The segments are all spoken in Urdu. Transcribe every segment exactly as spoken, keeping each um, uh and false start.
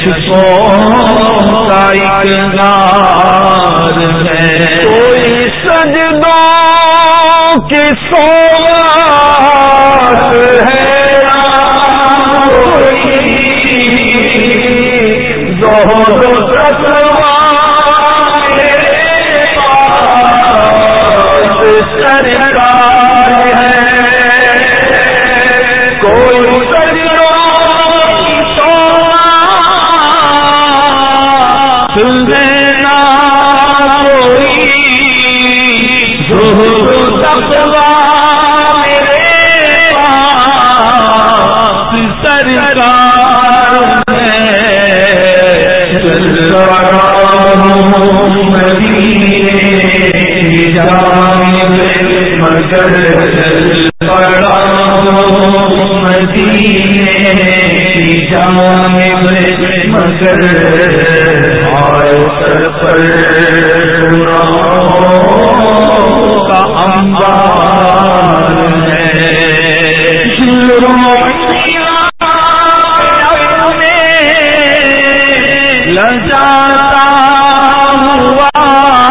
عشقوں کا اقرار ہے، کوئی سجدوں کی سوغات ہے، زہد و تقویٰ میرے پاس سرکار ہے، کوئی سجدوں کی سوغات دینا، کوئی زہد و تقویٰ میرے پاس سرکار ہے، مدینے جانب مگر چل پڑا، مدینے جانب مگر آئے سر پر کا انبار ہے، لجاتا ہوا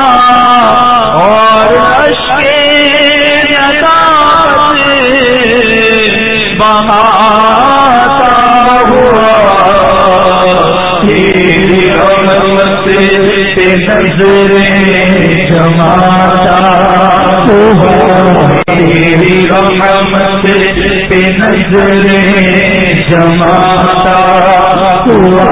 اور اشکے ندامت بہاتا ہوا، تیری رحمت پہ نظریں جماتا ہوا، تیری رحمت پہ نظریں جماتا ہوا،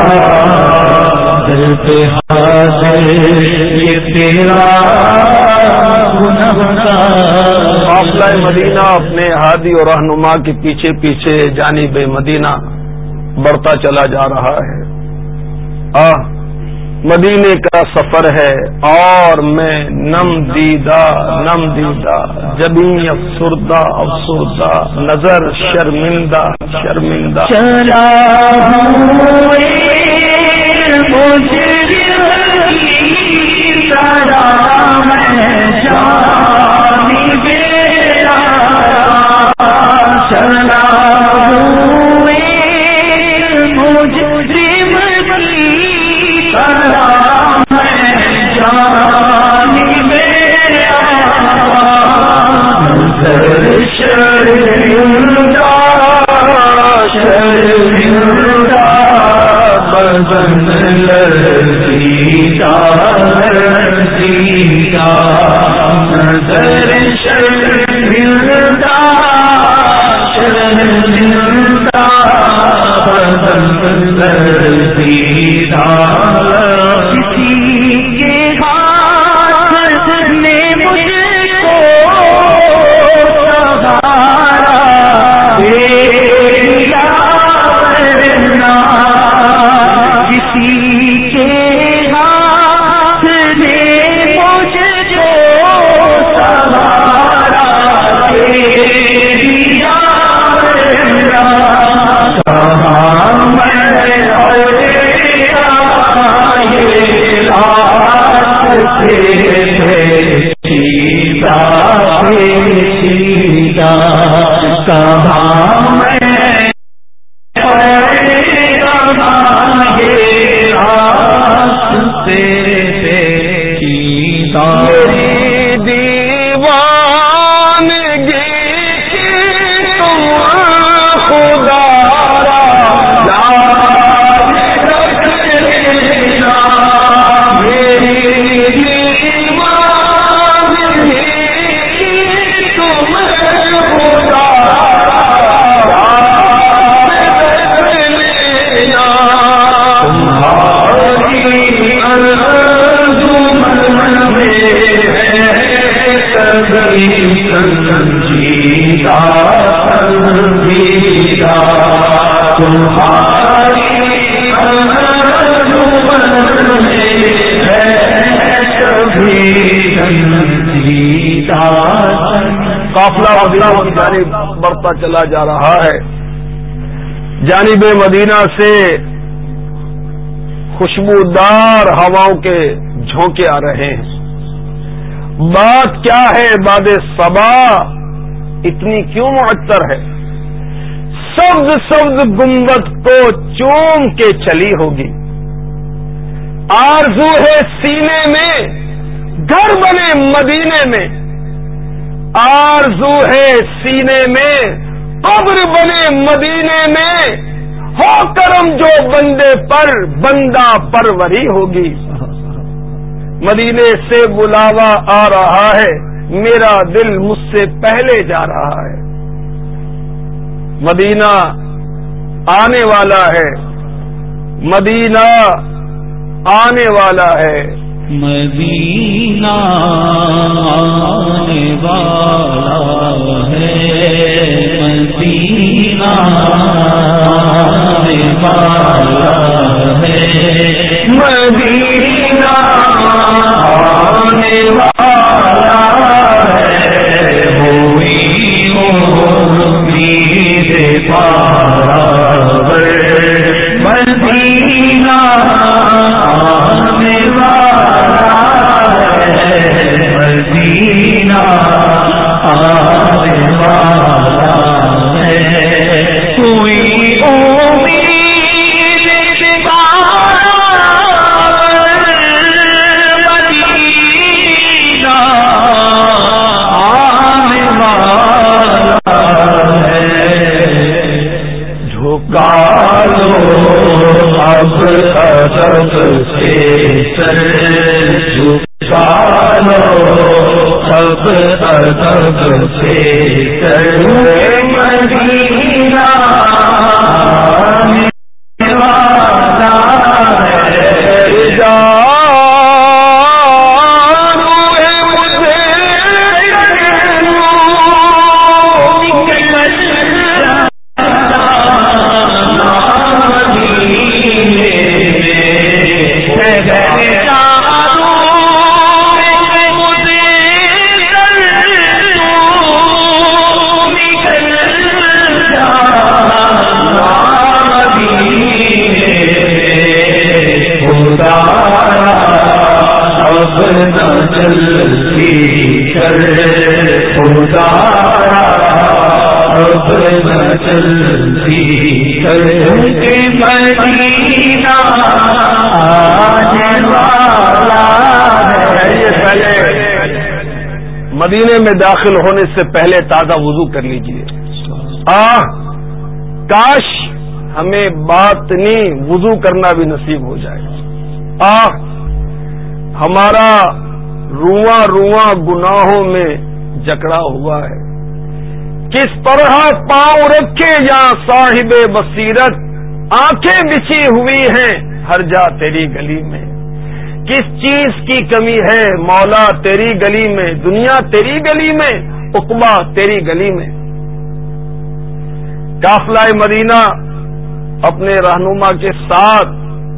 قافلہ مدینہ اپنے ہادی اور رہنما کے پیچھے پیچھے جانب مدینہ بڑھتا چلا جا رہا ہے۔ آہ مدینے کا سفر ہے اور میں نم دیدہ نم دیدہ، جبیں افسردہ افسردہ، نظر شرمندہ شرمندہ، چلا مجھے قافلہ مدینہ کی جانب بڑھتا چلا جا رہا ہے، جانب مدینہ سے خوشبودار ہواؤں کے جھونکے آ رہے ہیں۔ بات کیا ہے باد صبا اتنی کیوں معطر ہے؟ سبز سبز گنبد کو چوم کے چلی ہوگی، آرزو ہے سینے میں گھر بنے مدینے میں، آرزو ہے سینے میں قبر بنے مدینے میں، ہو کرم جو بندے پر بندہ پروری ہوگی۔ مدینے سے بلاوا آ رہا ہے، میرا دل مجھ سے پہلے جا رہا ہے۔ مدینہ آنے والا ہے، مدینہ آنے والا ہے، مدینہ آنے والا ہے، مدینہ آنے والا ہے، مدینہ آنے والا ہے، ہوئی امید پارا مدینہ آنے والا ہے، مدینہ آنے والا ہے، کوئی امید مدینہ آنے والا ہے، جھکا لو اب ادب سے سر، جھکا لو اب ادب سے سر، مدینہ آنے والا ہے، جلدی کر خدا اب نہ جلدی کر کے مدینہ آنے والا ہے۔ پہلے مدینے میں داخل ہونے سے پہلے تازہ وضو کر لیجئے۔ آہ کاش ہمیں باطنی وضو کرنا بھی نصیب ہو جائے۔ آہ ہمارا رواں رواں گناہوں میں جکڑا ہوا ہے، کس طرح پاؤں رکھے یہاں صاحب بصیرت، آنکھیں بچھی ہوئی ہیں ہر جا تیری گلی میں، کس چیز کی کمی ہے مولا تیری گلی میں، دنیا تیری گلی میں، عقبہ تیری گلی میں۔ قافلہ مدینہ اپنے رہنما کے ساتھ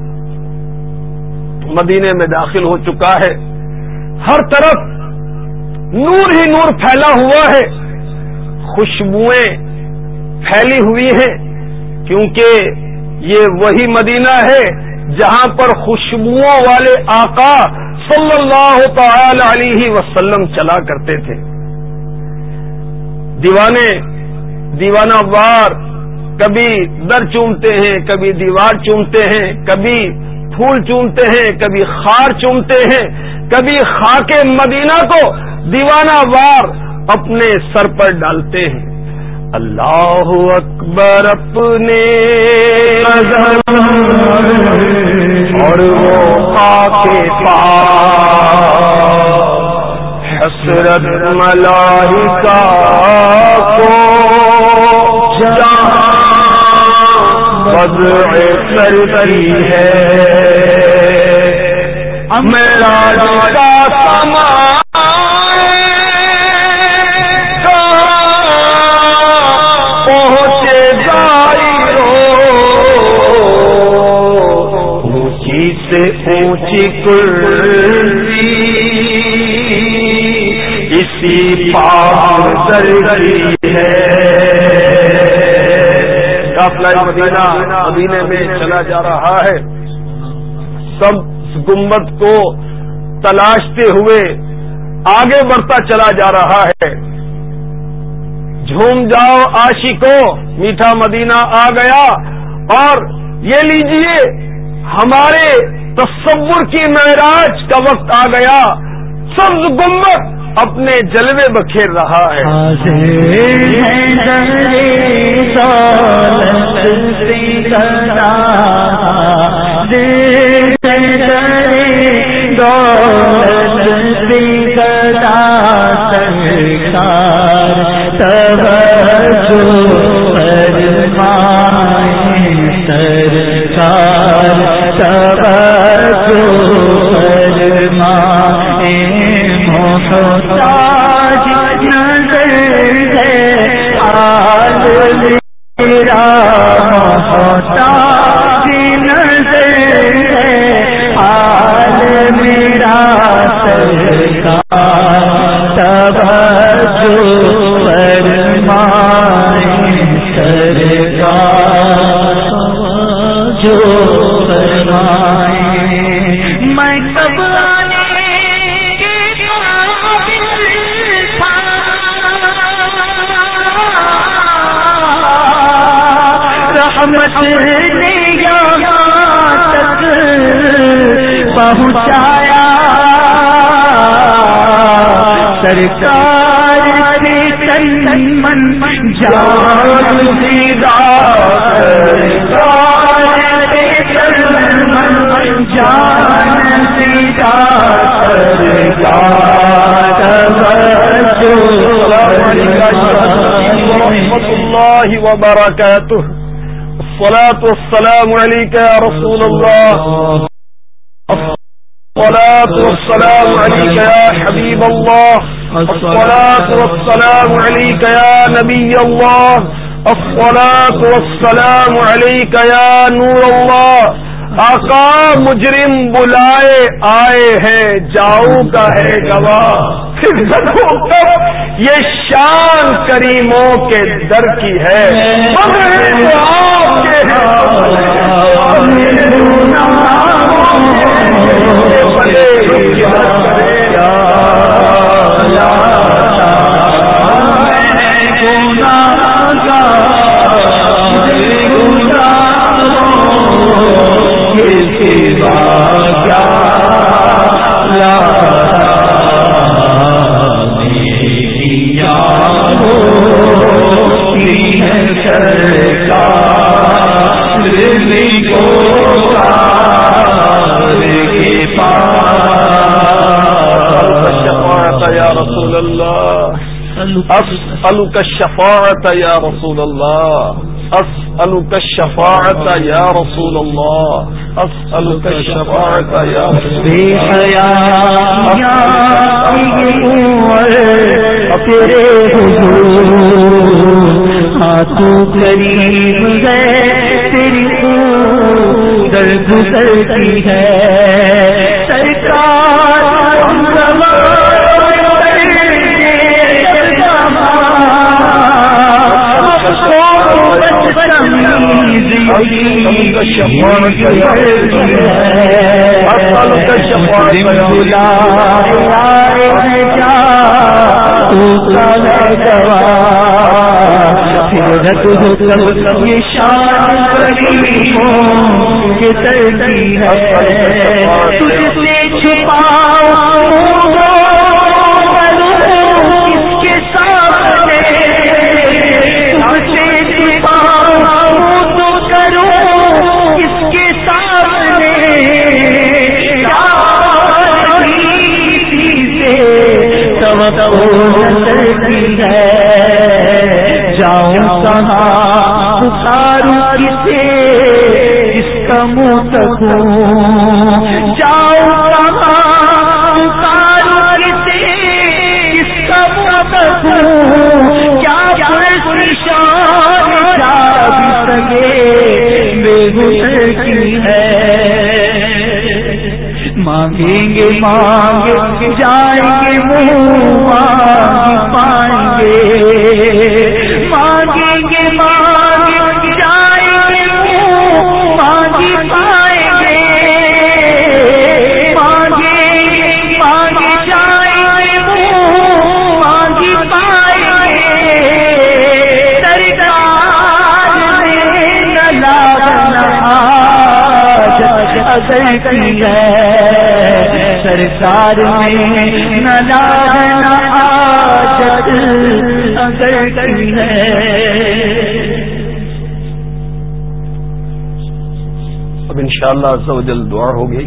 مدینے میں داخل ہو چکا ہے، ہر طرف نور ہی نور پھیلا ہوا ہے، خوشبوئیں پھیلی ہوئی ہیں، کیونکہ یہ وہی مدینہ ہے جہاں پر خوشبوؤں والے آقا صلی اللہ تعالی علیہ وسلم چلا کرتے تھے۔ دیوانے دیوانہ وار کبھی در چومتے ہیں، کبھی دیوار چومتے ہیں، کبھی پھول چومتے ہیں، کبھی خار چومتے ہیں، کبھی خاک مدینہ کو دیوانہ وار اپنے سر پر ڈالتے ہیں۔ اللہ اکبر اپنے اور وہ خاک پاک حسرت ملائکہ کو جہاں وضع کرتی ہے، معراج کا سامان پہنچے جائیو، اونچی سے اونچی کرسی اسی پاک درگی ہے۔ قافلہ مدینہ مدینے میں چلا جا رہا ہے، سب گنبد کو تلاشتے ہوئے آگے بڑھتا چلا جا رہا ہے۔ جھوم جاؤ عاشقوں، میٹھا مدینہ آ گیا، اور یہ لیجئے ہمارے تصور کی معراج کا وقت آ گیا، سبز گنبد اپنے جلوے بکھیر رہا ہے۔ پہنچایا سرکار کے تن من جان فدا، سرکار کے تن من جان فدا، سرکار ورحمۃ اللہ وبرکاتہ۔ الصلاة والسلام عليك يا رسول الله، الصلاة والسلام عليك يا حبيب الله، الصلاة والسلام عليك يا نبي الله، الصلاة والسلام عليك يا نور الله۔ آقا مجرم بلائے آئے ہیں، جاؤ کا ہے گواہ، پھر دیکھو کب یہ شان کریموں کے در کی ہے، مگر تو آپ کے اسألك الشفاعة يا رسول الله، اسألك الشفاعة يا رسول الله، اسألك الشفاعة يا رسول الله۔ تیرے حضور ہاتھوں قریب گئے، تیری در گزرتی ہے سرکار یہ شان کے ترتی ہے، تجھ سے چھپاؤ اس کے سامنے، تجھ سے چھپاؤ تو کروں اس کے سامنے، جاؤں کہاں پکاروں کسے اس کا منہ تکوں، جاؤں کہاں پکاروں کسے اس کا منہ تکوں، کیا پرشان جا بھی سکے بے گزر کی ہے، مانگیں گے مانگ جائیں گے منہ مانگ پائیں گے، مانگیں گے مانگ جائیں گے منہ مانگ پائیں گے، مانگیں گے مانگ جائیں گے منہ مانگ پائیں گے، سرکار نے نہ لانا اگر کی ہے سرکار میں نہ لاج نہ حاجت اگر کی ہے. اب انشاءاللہ عز و جل دعا ہوگی.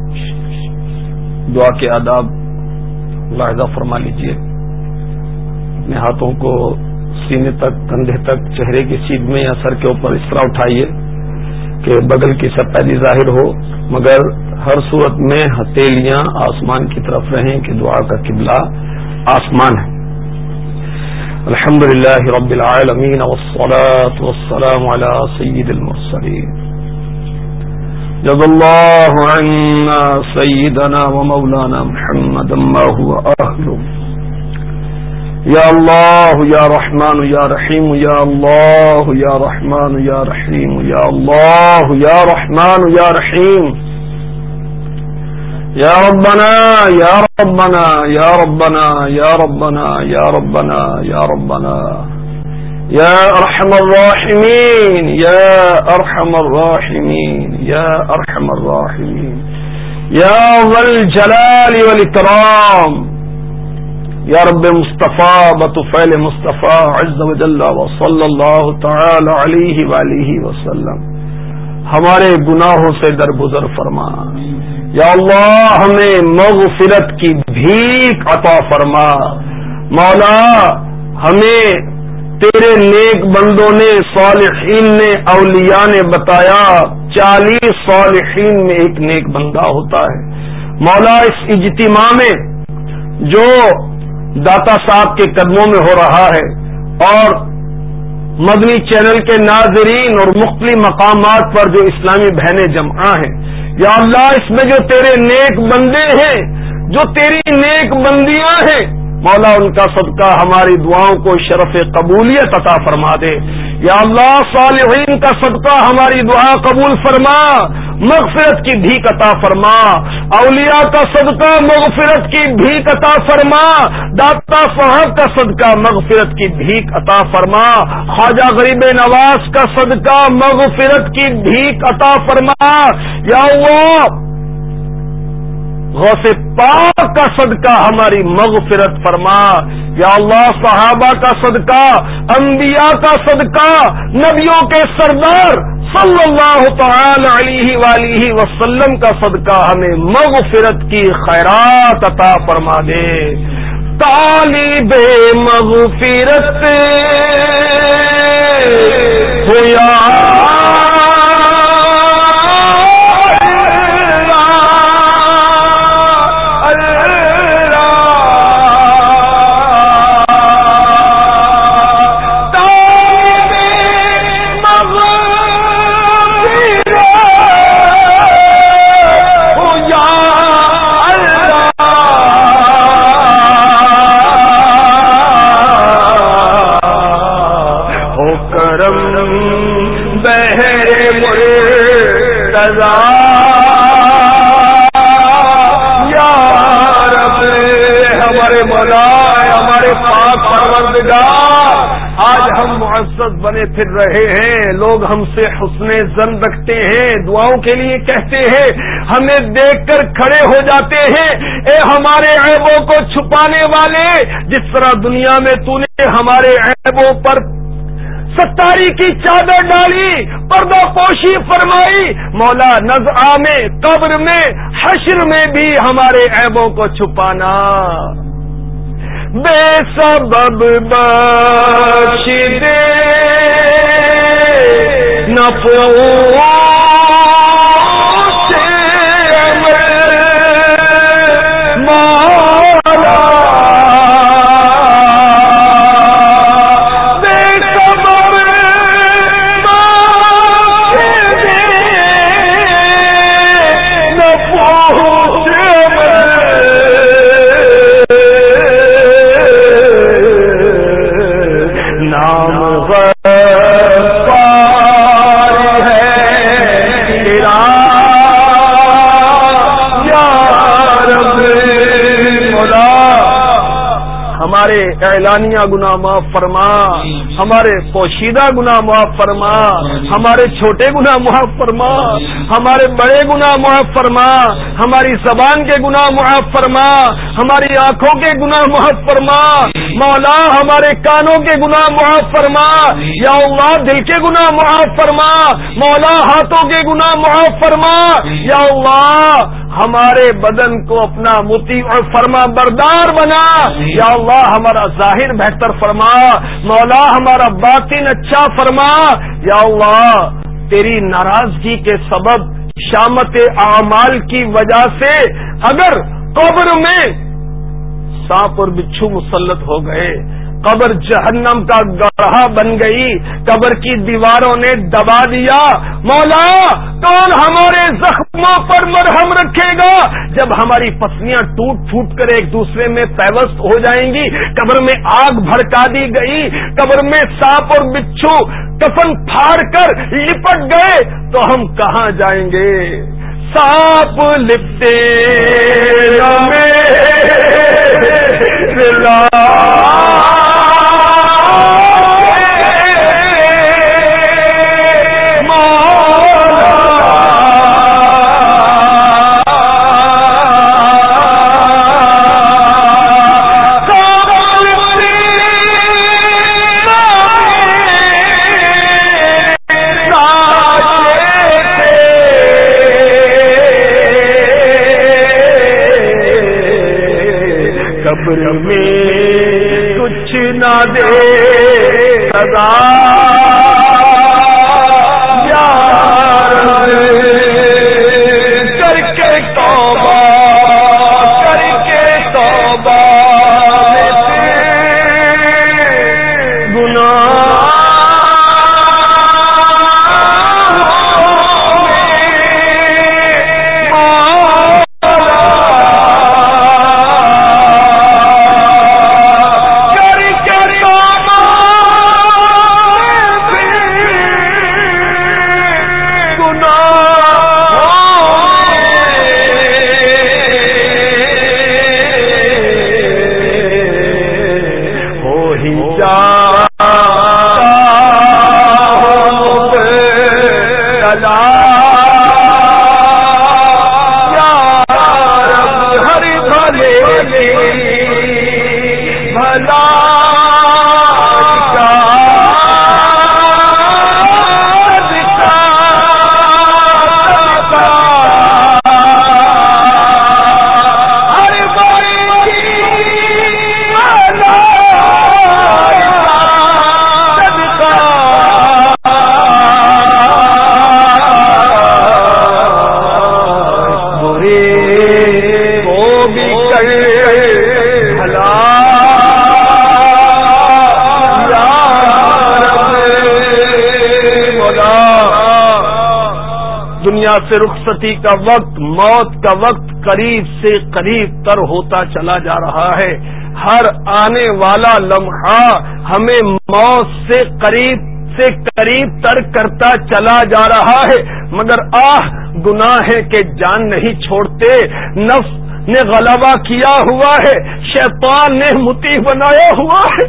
دعا کے آداب ملاحظہ فرما لیجئے. اپنے ہاتھوں کو سینے تک، کندھے تک، چہرے کی سیدھ میں یا سر کے اوپر اس طرح اٹھائیے کہ بغل کی سپیدی ظاہر ہو، مگر ہر صورت میں ہتھیلیاں آسمان کی طرف رہیں کہ دعا کا قبلہ آسمان ہے. الحمدللہ رب العالمین والصلاة والسلام علی سید المرسلین. جزا اللہ عنا سیدنا ومولانا محمد ما هو اہلہ. یا اللہ یا رحمان یا رحیم یا اللہ یا رحمان یا رحیم یا اللہ یا رحمان یا رحیم. یا ربنا یا ربنا یا ربنا یا ربنا یا ربنا یا ربنا یا ارحم الراحمین یا ارحم الراحمین یا ارحم الراحمین یا ذا الجلال والاکرام. یا رب مصطفیٰ بطفیل مصطفیٰ عز و جل و صلی اللہ تعالی علیہ وآلہ وسلم ہمارے گناہوں سے درگزر فرما. یا اللہ ہمیں مغفرت کی بھیک عطا فرما. مولا ہمیں تیرے نیک بندوں نے، صالحین نے، اولیاء نے بتایا چالیس صالحین میں ایک نیک بندہ ہوتا ہے. مولا اس اجتماع میں جو داتا صاحب کے قدموں میں ہو رہا ہے اور مدنی چینل کے ناظرین اور مختلف مقامات پر جو اسلامی بہنیں جمع ہیں، یا اللہ اس میں جو تیرے نیک بندے ہیں، جو تیری نیک بندیاں ہیں، مولا ان کا صدقہ ہماری دعاؤں کو شرف قبولیت عطا فرما دے. یا اللہ صالحین کا صدقہ ہماری دعا قبول فرما، مغفرت کی بھیک عطا فرما. اولیاء کا صدقہ مغفرت کی بھیک عطا فرما. داتا صاحب کا صدقہ مغفرت کی بھیک عطا فرما. خواجہ غریب نواز کا صدقہ مغفرت کی بھیک عطا فرما. یا اللہ غوث پاک کا صدقہ ہماری مغفرت فرما. یا اللہ صحابہ کا صدقہ، انبیاء کا صدقہ، نبیوں کے سردار صلی اللہ تعالی علیہ وآلہ وسلم کا صدقہ ہمیں مغفرت کی خیرات عطا فرما دے. طالب مغفرت ہو یا آج ہم معزز بنے پھر رہے ہیں. لوگ ہم سے حسن ظن رکھتے ہیں، دعاؤں کے لیے کہتے ہیں، ہمیں دیکھ کر کھڑے ہو جاتے ہیں. اے ہمارے عیبوں کو چھپانے والے، جس طرح دنیا میں تو نے ہمارے عیبوں پر ستاری کی چادر ڈالی، پردہ پوشی فرمائی، مولا نزعہ میں، قبر میں، حشر میں بھی ہمارے عیبوں کو چھپانا. بے سبب بخش دے نفع سے مولا، بے سبب بخش دے نفع سے نام غفار ہے تیرا ہمارے اعلانیہ گناہ معاف فرما، ہمارے پوشیدہ گناہ معاف فرما، ہمارے چھوٹے گناہ معاف فرما، ہمارے بڑے گناہ معاف فرما، ہماری زبان کے گناہ معاف فرما، ہماری آنکھوں کے گناہ معاف فرما، مولا ہمارے کانوں کے گناہ معاف فرما، یا اللہ دل کے گناہ معاف فرما، مولا ہاتھوں کے گناہ معاف فرما، یا اللہ ہمارے بدن کو اپنا مطیع اور فرما بردار بنا، یا اللہ ہمارا ظاہر بہتر فرما، مولا ہمارا باطن اچھا فرما، یا اللہ تیری ناراضگی کے سبب شامت اعمال کی وجہ سے اگر قبر میں سانپ اور بچھو مسلط ہو گئے، قبر جہنم کا گڑھا بن گئی، قبر کی دیواروں نے دبا دیا، مولا کون ہمارے زخموں پر مرہم رکھے گا جب ہماری پسلیاں ٹوٹ پھوٹ کر ایک دوسرے میں پیوست ہو جائیں گی، قبر میں آگ بھڑکا دی گئی، قبر میں سانپ اور بچھو کفن پھاڑ کر لپٹ گئے تو ہم کہاں جائیں گے؟ سانپ لپٹے قبر میں کچھ نہ دے سزا یار کر کے توبہ کر کے توبہ گناہ سے رخصتی کا وقت، موت کا وقت قریب سے قریب تر ہوتا چلا جا رہا ہے، ہر آنے والا لمحہ ہمیں موت سے قریب سے قریب تر کرتا چلا جا رہا ہے، مگر آہ گناہ ہے کہ جان نہیں چھوڑتے، نفس نے غلبہ کیا ہوا ہے، شیطان نے مطیع بنایا ہوا ہے۔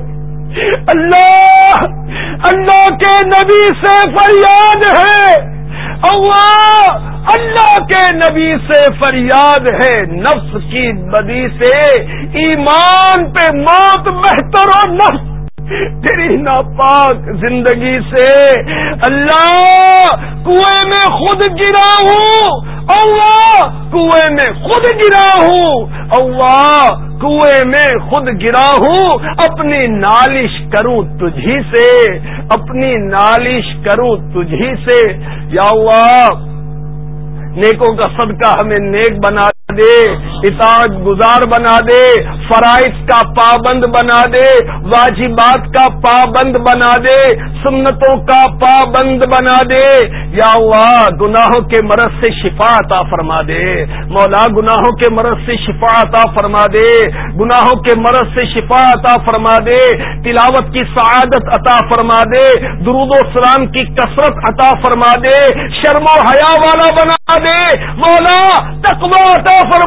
اللہ اللہ کے نبی سے فریاد ہے، اللہ اللہ کے نبی سے فریاد ہے، نفس کی بدی سے ایمان پہ موت بہتر اور نفس تیری ناپاک زندگی سے اللہ کنویں میں خود گرا ہوں، اللہ کنویں میں خود گرا ہوں، اللہ کنویں میں خود گرا ہوں، اپنی نالش کروں تجھی سے، اپنی نالش کروں تجھی سے، یا اللہ نیکوں کا صدقہ ہمیں نیک بنا دے، اطاعت گزار بنا دے، فرائض کا پابند بنا دے، واجبات کا پابند بنا دے، سنتوں کا پابند بنا دے، یا اللہ گناہوں کے مرض سے شفا عطا فرما دے، مولا گناہوں کے مرض سے شفا عطا فرما دے، گناہوں کے مرض سے شفا عطا فرما دے، تلاوت کی سعادت عطا فرما دے، درود و سلام کی کثرت عطا فرما دے، شرم و حیا والا بنا دے، مولا تقوی عطا فرما دے،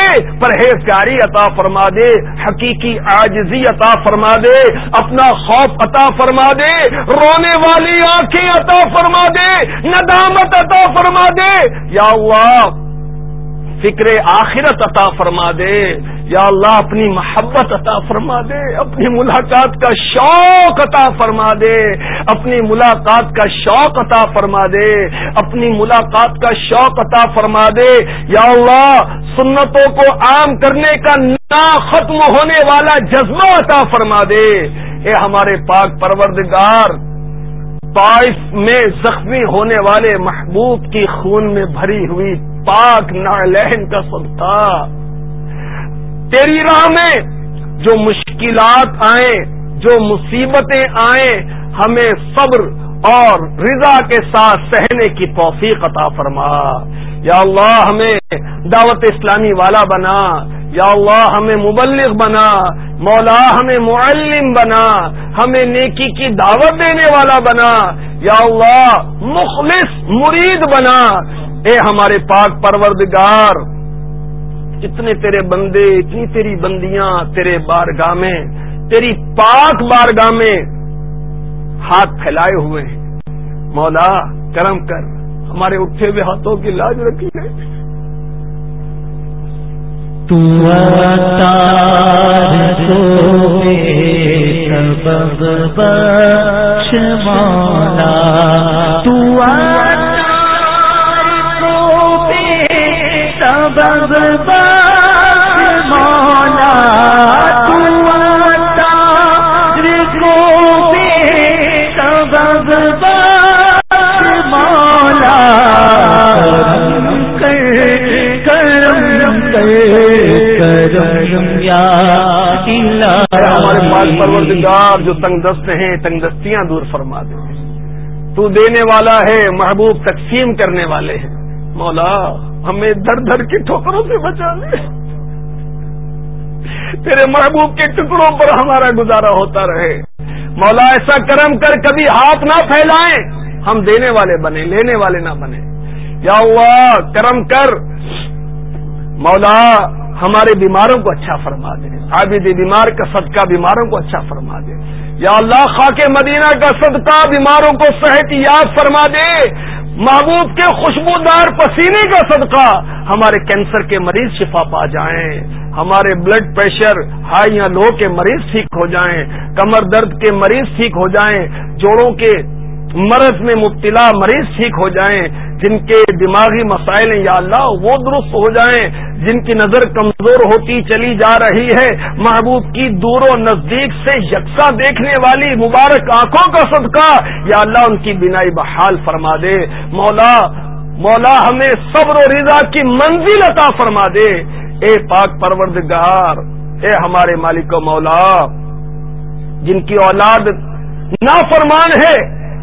پرہیزگاری عطا فرما دے، حقیقی عاجزی عطا فرما دے، اپنا خوف عطا فرما دے، رونے والی آنکھیں عطا فرما دے، ندامت عطا فرما دے یا اللہ، فکر آخرت عطا فرما دے یا اللہ، اپنی محبت عطا فرما دے، اپنی ملاقات کا شوق عطا فرما دے، اپنی ملاقات کا شوق عطا فرما دے، اپنی ملاقات کا شوق عطا فرما دے یا اللہ، سنتوں کو عام کرنے کا نہ ختم ہونے والا جذبہ عطا فرما دے۔ اے ہمارے پاک پروردگار، طائف میں زخمی ہونے والے محبوب کی خون میں بھری ہوئی پاک نعلین کا صدقہ، تیری راہ میں جو مشکلات آئیں، جو مصیبتیں آئیں، ہمیں صبر اور رضا کے ساتھ سہنے کی توفیق عطا فرما یا اللہ، ہمیں دعوت اسلامی والا بنا یا اللہ، ہمیں مبلغ بنا مولا، ہمیں معلم بنا، ہمیں نیکی کی دعوت دینے والا بنا یا اللہ، مخلص مرید بنا۔ اے ہمارے پاک پروردگار، اتنے تیرے بندے، اتنی تیری بندیاں تیرے بارگاہ میں، تیری پاک بارگاہ میں ہاتھ پھیلائے ہوئے ہیں، مولا کرم کر، ہمارے اٹھے ہوئے ہاتھوں کی لاج رکھی ہے۔ تو عطار کو سبب بخش مولا، تو عطار کو سبب بخش مولا، تو عطار کو سبب بخش مولا، کرم کرم یا اللہ، ہمارے پاک پروردگار جو تنگ دست ہیں، تنگ دستیاں دور فرما دے۔ تو دینے والا ہے، محبوب تقسیم کرنے والے ہیں، مولا ہمیں دھر دھر کی ٹھوکروں سے بچا لے، تیرے محبوب کے ٹکڑوں پر ہمارا گزارا ہوتا رہے۔ مولا ایسا کرم کر، کبھی ہاتھ نہ پھیلائیں، ہم دینے والے بنے، لینے والے نہ بنے یا اللہ، کرم کر مولا، ہمارے بیماروں کو اچھا فرما دے، عابد بیمار کا صدقہ بیماروں کو اچھا فرما دے یا اللہ، خاک مدینہ کا صدقہ بیماروں کو صحت یاب فرما دے، محبوب کے خوشبودار پسینے کا صدقہ ہمارے کینسر کے مریض شفا پا جائیں، ہمارے بلڈ پریشر ہائی یا لو کے مریض ٹھیک ہو جائیں، کمر درد کے مریض ٹھیک ہو جائیں، جوڑوں کے مرض میں مبتلا مریض ٹھیک ہو جائیں، جن کے دماغی مسائل ہیں یا اللہ وہ درست ہو جائیں، جن کی نظر کمزور ہوتی چلی جا رہی ہے، محبوب کی دور و نزدیک سے یکساں دیکھنے والی مبارک آنکھوں کا صدقہ یا اللہ ان کی بینائی بحال فرما دے۔ مولا مولا ہمیں صبر و رضا کی منزل عطا فرما دے۔ اے پاک پروردگار، اے ہمارے مالک و مولا، جن کی اولاد نافرمان ہے،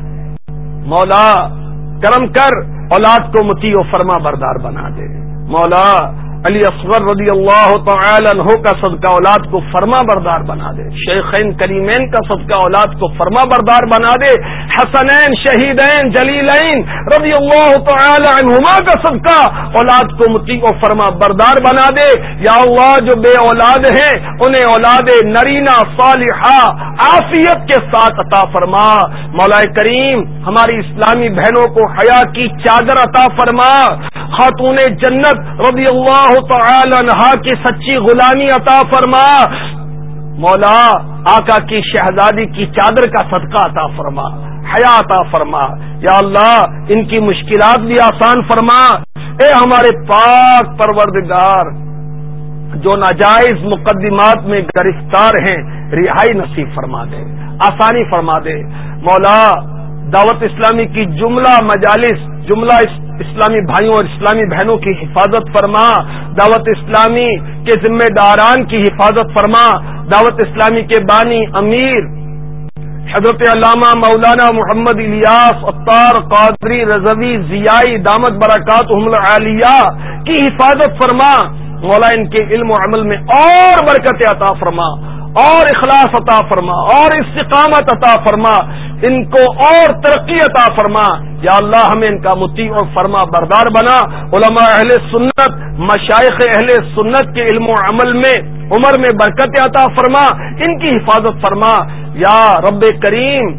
مولا کرم کر، اولاد کو مطیع و فرما بردار بنا دے۔ مولا علی اصغر رضی اللہ تعالی عنہ کا صدقہ اولاد کو فرما بردار بنا دے، شیخین کریمین کا صدقہ اولاد کو فرما بردار بنا دے، حسنین شہیدین جلیلین رضی اللہ تعالی عنہما کا صدقہ اولاد کو مطیع و فرما بردار بنا دے یا اللہ، جو بے اولاد ہیں انہیں اولاد نرینہ صالحہ عافیت کے ساتھ عطا فرما۔ مولا کریم، ہماری اسلامی بہنوں کو حیا کی چادر عطا فرما، خاتون جنت رضی اللہ تعالی عنہا کی سچی غلامی عطا فرما۔ مولا آقا کی شہزادی کی چادر کا صدقہ عطا فرما، حیا عطا فرما یا اللہ، ان کی مشکلات بھی آسان فرما۔ اے ہمارے پاک پروردگار، جو ناجائز مقدمات میں گرفتار ہیں رہائی نصیب فرما دے، آسانی فرما دے۔ مولا دعوت اسلامی کی جملہ مجالس، جملہ اسلامی بھائیوں اور اسلامی بہنوں کی حفاظت فرما، دعوت اسلامی کے ذمہ داران کی حفاظت فرما، دعوت اسلامی کے بانی امیر حضرت علامہ مولانا محمد الیاس عطار قادری رضوی ضیائی دامت برکاتہم العالیہ کی حفاظت فرما۔ مولا ان کے علم و عمل میں اور برکت عطا فرما، اور اخلاص عطا فرما اور استقامت عطا فرما، ان کو اور ترقی عطا فرما یا اللہ، ہمیں ان کا مطیع اور فرما بردار بنا۔ علماء اہل سنت، مشائخ اہل سنت کے علم و عمل میں عمر میں برکت عطا فرما، ان کی حفاظت فرما یا رب کریم۔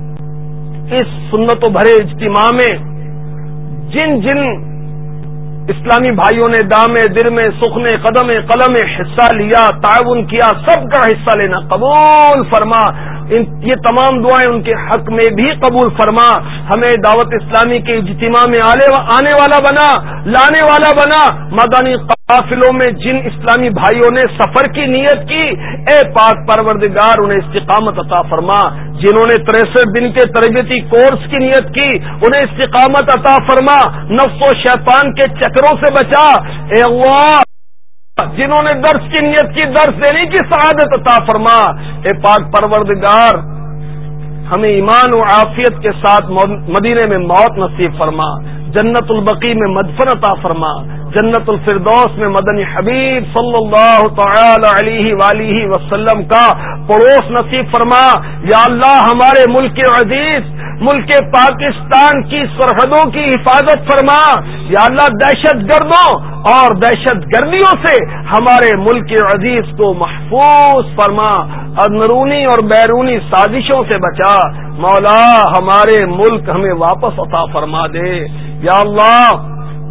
اس سنت و بھرے اجتماع میں جن جن اسلامی بھائیوں نے دامے دل میں سخنے قدم قلم حصہ لیا، تعاون کیا، سب کا حصہ لینا قبول فرما۔ ان یہ تمام دعائیں ان کے حق میں بھی قبول فرما۔ ہمیں دعوت اسلامی کے اجتماع میں آنے والا بنا، لانے والا بنا۔ مدنی قافلوں میں جن اسلامی بھائیوں نے سفر کی نیت کی، اے پاک پروردگار انہیں استقامت عطا فرما۔ جنہوں نے تریسٹھ دن کے تربیتی کورس کی نیت کی، انہیں استقامت عطا فرما، نفس و شیطان کے چکروں سے بچا۔ اے اللہ، جنہوں نے درس کی نیت کی، درس دینے کی سعادت عطا فرما۔ اے پاک پروردگار، ہمیں ایمان و عافیت کے ساتھ مدینے میں موت نصیب فرما، جنت البقیع میں مدفن عطا فرما، جنت الفردوس میں مدنی حبیب صلی اللہ تعالی علیہ وآلہ وسلم کا پڑوس نصیب فرما۔ یا اللہ، ہمارے ملک عزیز ملک پاکستان کی سرحدوں کی حفاظت فرما۔ یا اللہ، دہشت گردوں اور دہشت گردیوں سے ہمارے ملک عزیز کو محفوظ فرما، اندرونی اور بیرونی سازشوں سے بچا۔ مولا، ہمارے ملک ہمیں واپس عطا فرما دے۔ یا اللہ،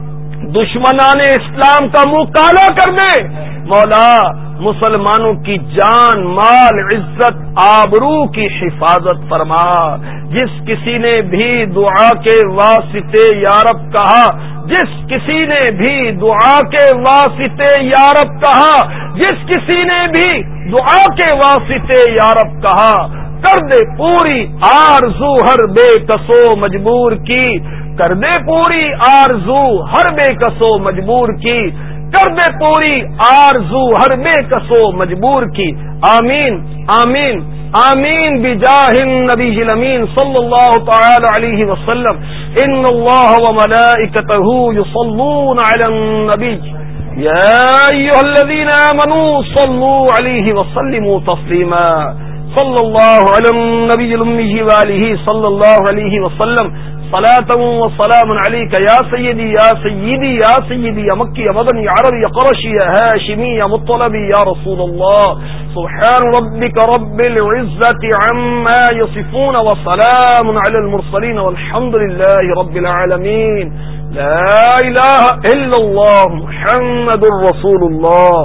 دشمنان اسلام کا منہ کالا کر دے۔ مولا، مسلمانوں کی جان، مال، عزت، آبرو کی حفاظت فرما۔ جس کسی نے بھی دعا کے واسطے یا رب کہا، جس کسی نے بھی دعا کے واسطے یا رب کہا، جس کسی نے بھی دعا کے واسطے یا رب کہا، کر دے پوری آرزو ہر بے کسو مجبور کی، کر دے پوری آرزو ہر بے کسو مجبور کی، کر دے پوری آرزو ہر بے کسو مجبور کی۔ آمین آمین آمین بجاہ النبی الامین صلی اللہ تعالی علیہ وسلم۔ ان اللہ وملائکتہ یصلون علی النبی یا ایھا الذین آمنوا صلوا علیہ وسلموا تسلیما۔ صلی اللہ علی النبی الامی وآلہ صلی اللہ علیہ وسلم۔ صلاۃ و سلام علیک یا سیدی یا سیدی یا سیدی یا مکی یا مدنی یا عربی یا قرشی یا ہاشمی یا مطلبی یا رسول اللہ۔ سبحان ربک رب العزة عما یصفون وسلام علی المرسلین والحمد للہ رب العالمین۔ لا الہ الا اللہ محمد رسول اللہ۔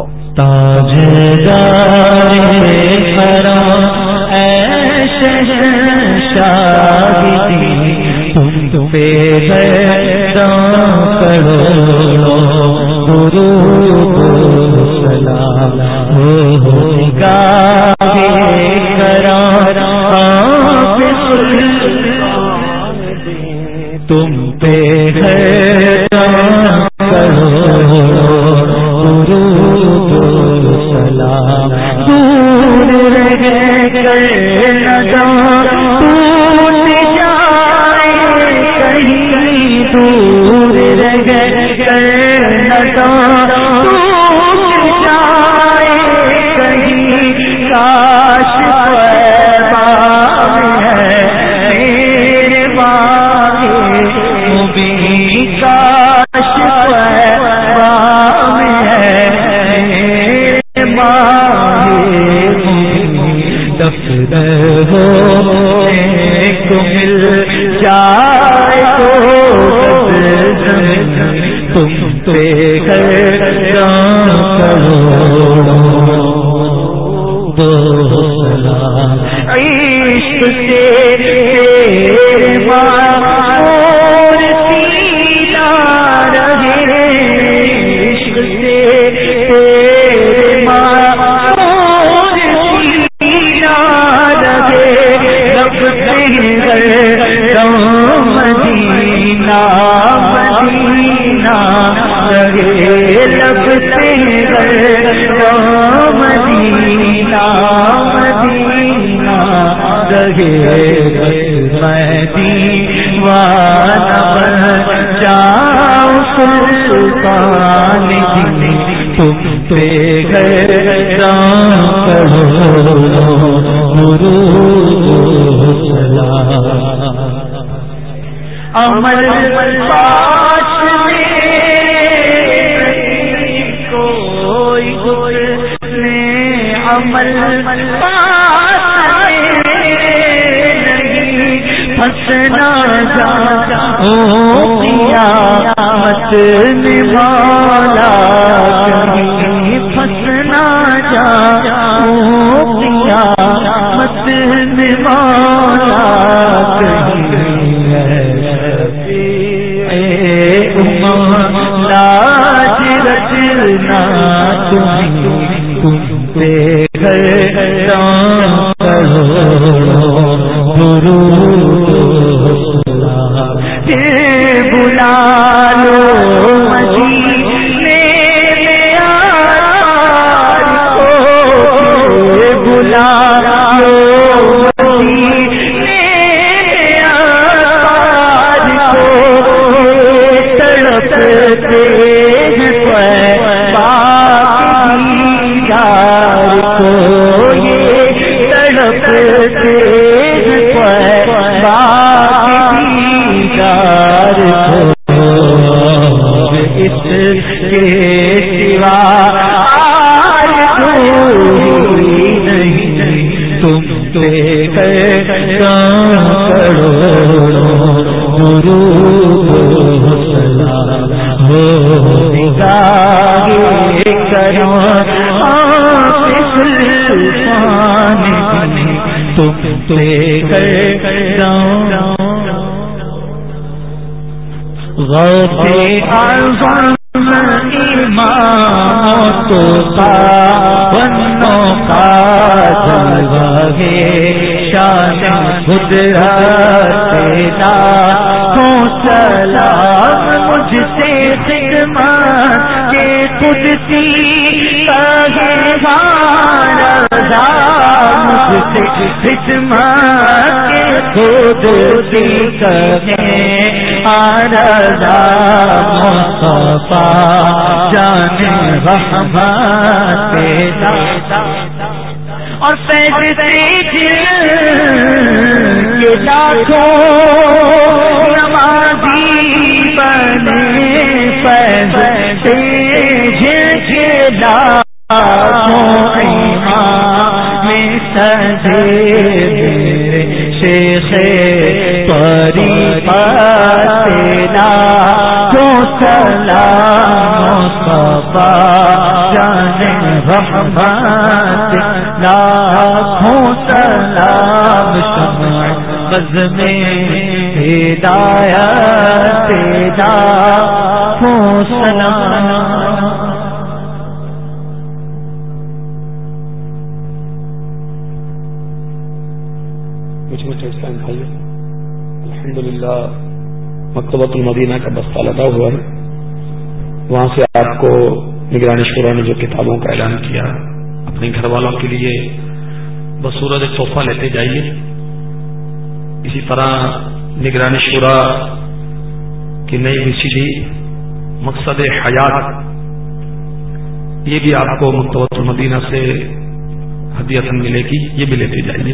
تاجدار حرم اے شہنشاہ تم پہ گرداں کروڑوں درود و سلام ہو نگاہ کرام آپ تم پہ گرداں کروڑوں درود و سلام۔ دور رہ کر نہ جاؤ دور رہ کر نہ ٹوٹ جائے کہیں، کاش پیغام ہے میرے باغ مبین، کاش پیغام ہے میرے باغ مبین، دفتر ہو کو مل جائے تم پہ گرداں کروڑوں دو سلام۔ عشق سے تیرے ماں سینا رہے، عشق سے تیرے ماں سینا رہے، لگتے گرداں مدینہ مدینہ رہے، لگتے گرداں مدینہ مدینہ رہے، میں دیوانہ بن جاؤں سلطان کی تم پہ گرداں کرو درود و سلام عمل پاس میں کوئی گزرے عمل پاس پھنسنا جا او قیامت میں مولا کہیں پھنسنا جا او قیامت میں مولا کہیں اے امت لاج رکھنا تم تم پہ گرداں کرو درود بلا لو مدینے میں آج کو بلا لو مدینے میں آج کو تڑپتے ہیں پاکیزگار کو یہ تڑپتے ہیں پاکیزگار اس کے سوا کوئی نہیں تم پہ گرداں کرو درود و سلام ہو نگاہ کرو سلطان تم پہ گرداں غوث اعظم امام تو بنوں کا جلوہ ہے شان قدرت لاکھوں سلام مجھ سے خدمت کے قدسی پہلوان رضا مجھ سے خدمت کے قدسی کہیں رضا مصطفیٰ جان رحمت اور فیض تیج کے لاکھوں نمازی بنے فیض تیج کے لاکھوں ایمان میں سجے میرے شیخ طریقت لاکھوں سلام مصطفیٰ جان رحمت لاکھوں سلام شمع بز میں ہدایت لاکھوں سلام مجھ میں اسلام بھائی الحمدللہ مکتبۃ المدینہ کا بستہ لگا ہوا ہے. وہاں سے آپ کو نگرانی شورا نے جو کتابوں کا اعلان کیا اپنے گھر والوں کے لیے بصورت تحفہ لیتے جائیے. اسی طرح نگرانی شورا کی نئی وی سی ڈی مقصد حیات یہ بھی آپ کو مکتبۃ المدینہ سے ہدیۃً ملے گی, یہ بھی لیتے جائیے.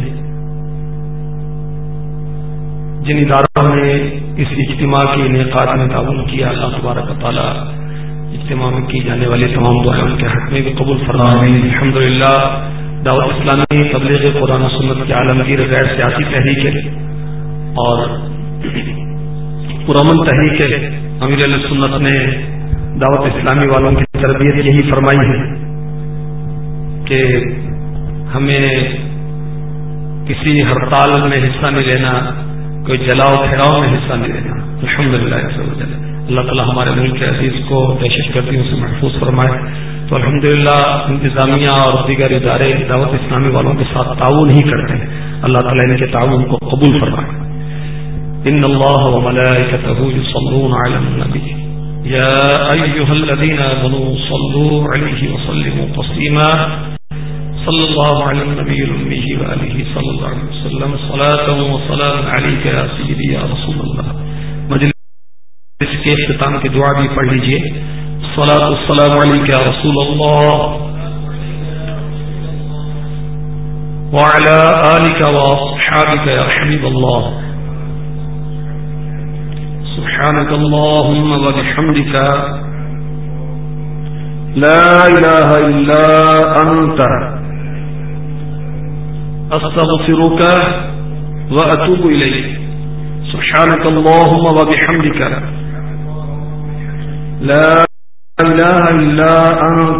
جن اداروں نے اس اجتماع کے انعقاد میں تعاون کیا اللہ تبارک و تعالی اجتماع میں کی جانے والی تمام دعائیں کے حق میں بھی قبول فرمائے. الحمدللہ دعوت اسلامی تبلیغ قرآن و سنت کے عالمگیر غیر سیاسی تحریک ہے اور پرامن تحریک ہے. امیر علیہ سنت نے دعوت اسلامی والوں کی تربیت یہی فرمائی ہے کہ ہمیں کسی ہڑتال میں حصہ نہیں لینا, کوئی جلاؤ پھیلاؤ میں حصہ نہیں لینا. الحمدللہ اللہ تعالیٰ ہمارے ملک عزیز کو دہشت گردیوں سے محفوظ فرمائے. تو الحمدللہ انتظامیہ اور دیگر ادارے دعوت اسلامی والوں کے ساتھ تعاون ہی کرتے ہیں. اللہ تعالیٰ ان کے تعاون کو قبول فرمائے. ان اللہ وملائکتہ یصلون علی النبی یا ایھا الذین آمنوا صلوا علیہ وسلموا تسلیما صلی اللہ علی النبی الامی وآلہ صلی اللہ علیہ وسلم صلاۃ و سلام علیک یا سیدی یا رسول اللہ. مجلس کے اختتام کی دعا بھی پڑھ لیجئے. الصلاة والسلام عليك يا رسول الله وعلى آلك وأصحابك يا حبيب الله سبحانك اللهم وبحمدك لا إله إلا أنت أستغفرك وأتوب إليك سبحانك اللهم وبحمدك لا إله إلا أنت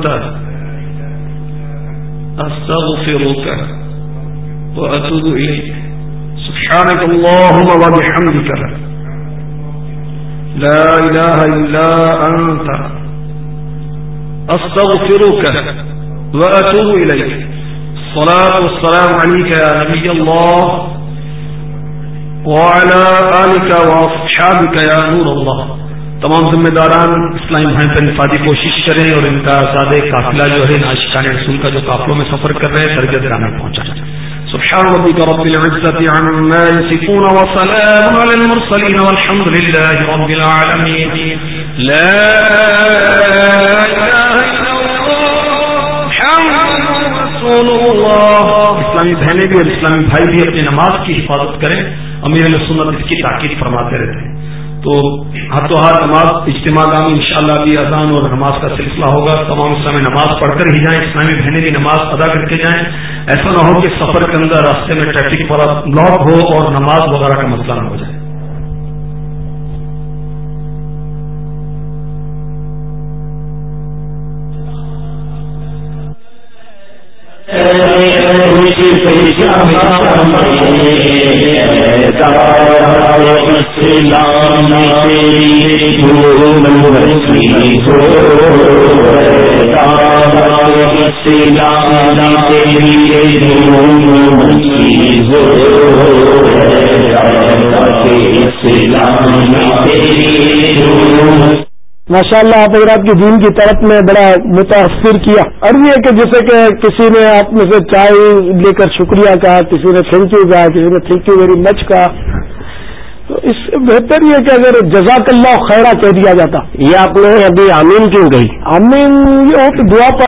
أستغفرك وأتوب إليك سبحانك اللهم وبحمدك لا إله إلا أنت أستغفرك وأتوب إليك الصلاة والسلام عليك يا نبي الله وعلى آلك وأصحابك يا نور الله. تمام ذمہ داران اسلامی بھائی پر انفرادی کوشش کریں اور ان کا سادہ قافلہ جو ہے عاشقان رسول کا جو قافلوں میں سفر کر رہے ہیں درجہ درامے پہنچائیں. سبحان ربك رب العزة عما يصفون وسلام على المرسلين والحمد لله رب العالمين. لا إله إلا الله محمد رسول الله. اسلامی بہنیں بھی اور اسلامی بھائی بھی اپنی نماز کی حفاظت کریں. امیر علیہ سنت اس کی تاکید فرماتے رہتے ہیں. تو ہاتھوں ہاتھ نماز اجتماع میں انشاءاللہ بھی اذان اور نماز کا سلسلہ ہوگا. تمام اسلامی نماز پڑھ کر ہی جائیں. اسلامی بہنیں بھی نماز ادا کر کے جائیں. ایسا نہ ہو کہ سفر کے اندر راستے میں ٹریفک پر بلاک ہو اور نماز وغیرہ کا مسئلہ نہ ہو جائے. ماشاء اللہ آپ حضرات کی دین کی طرف میں بڑا متاثر کیا. اور یہ کہ جیسے کہ کسی نے آپ میں سے چائے لے کر شکریہ کہا, کسی نے تھینک یو کہا, کسی نے تھینک یو ویری مچ کہا, تو اس سے بہتر یہ کہ اگر جزاک اللہ خیرہ کہہ دیا جاتا. یہ آپ نے ابھی آمین کیوں گئی؟ آمین یہ ہو کہ دعا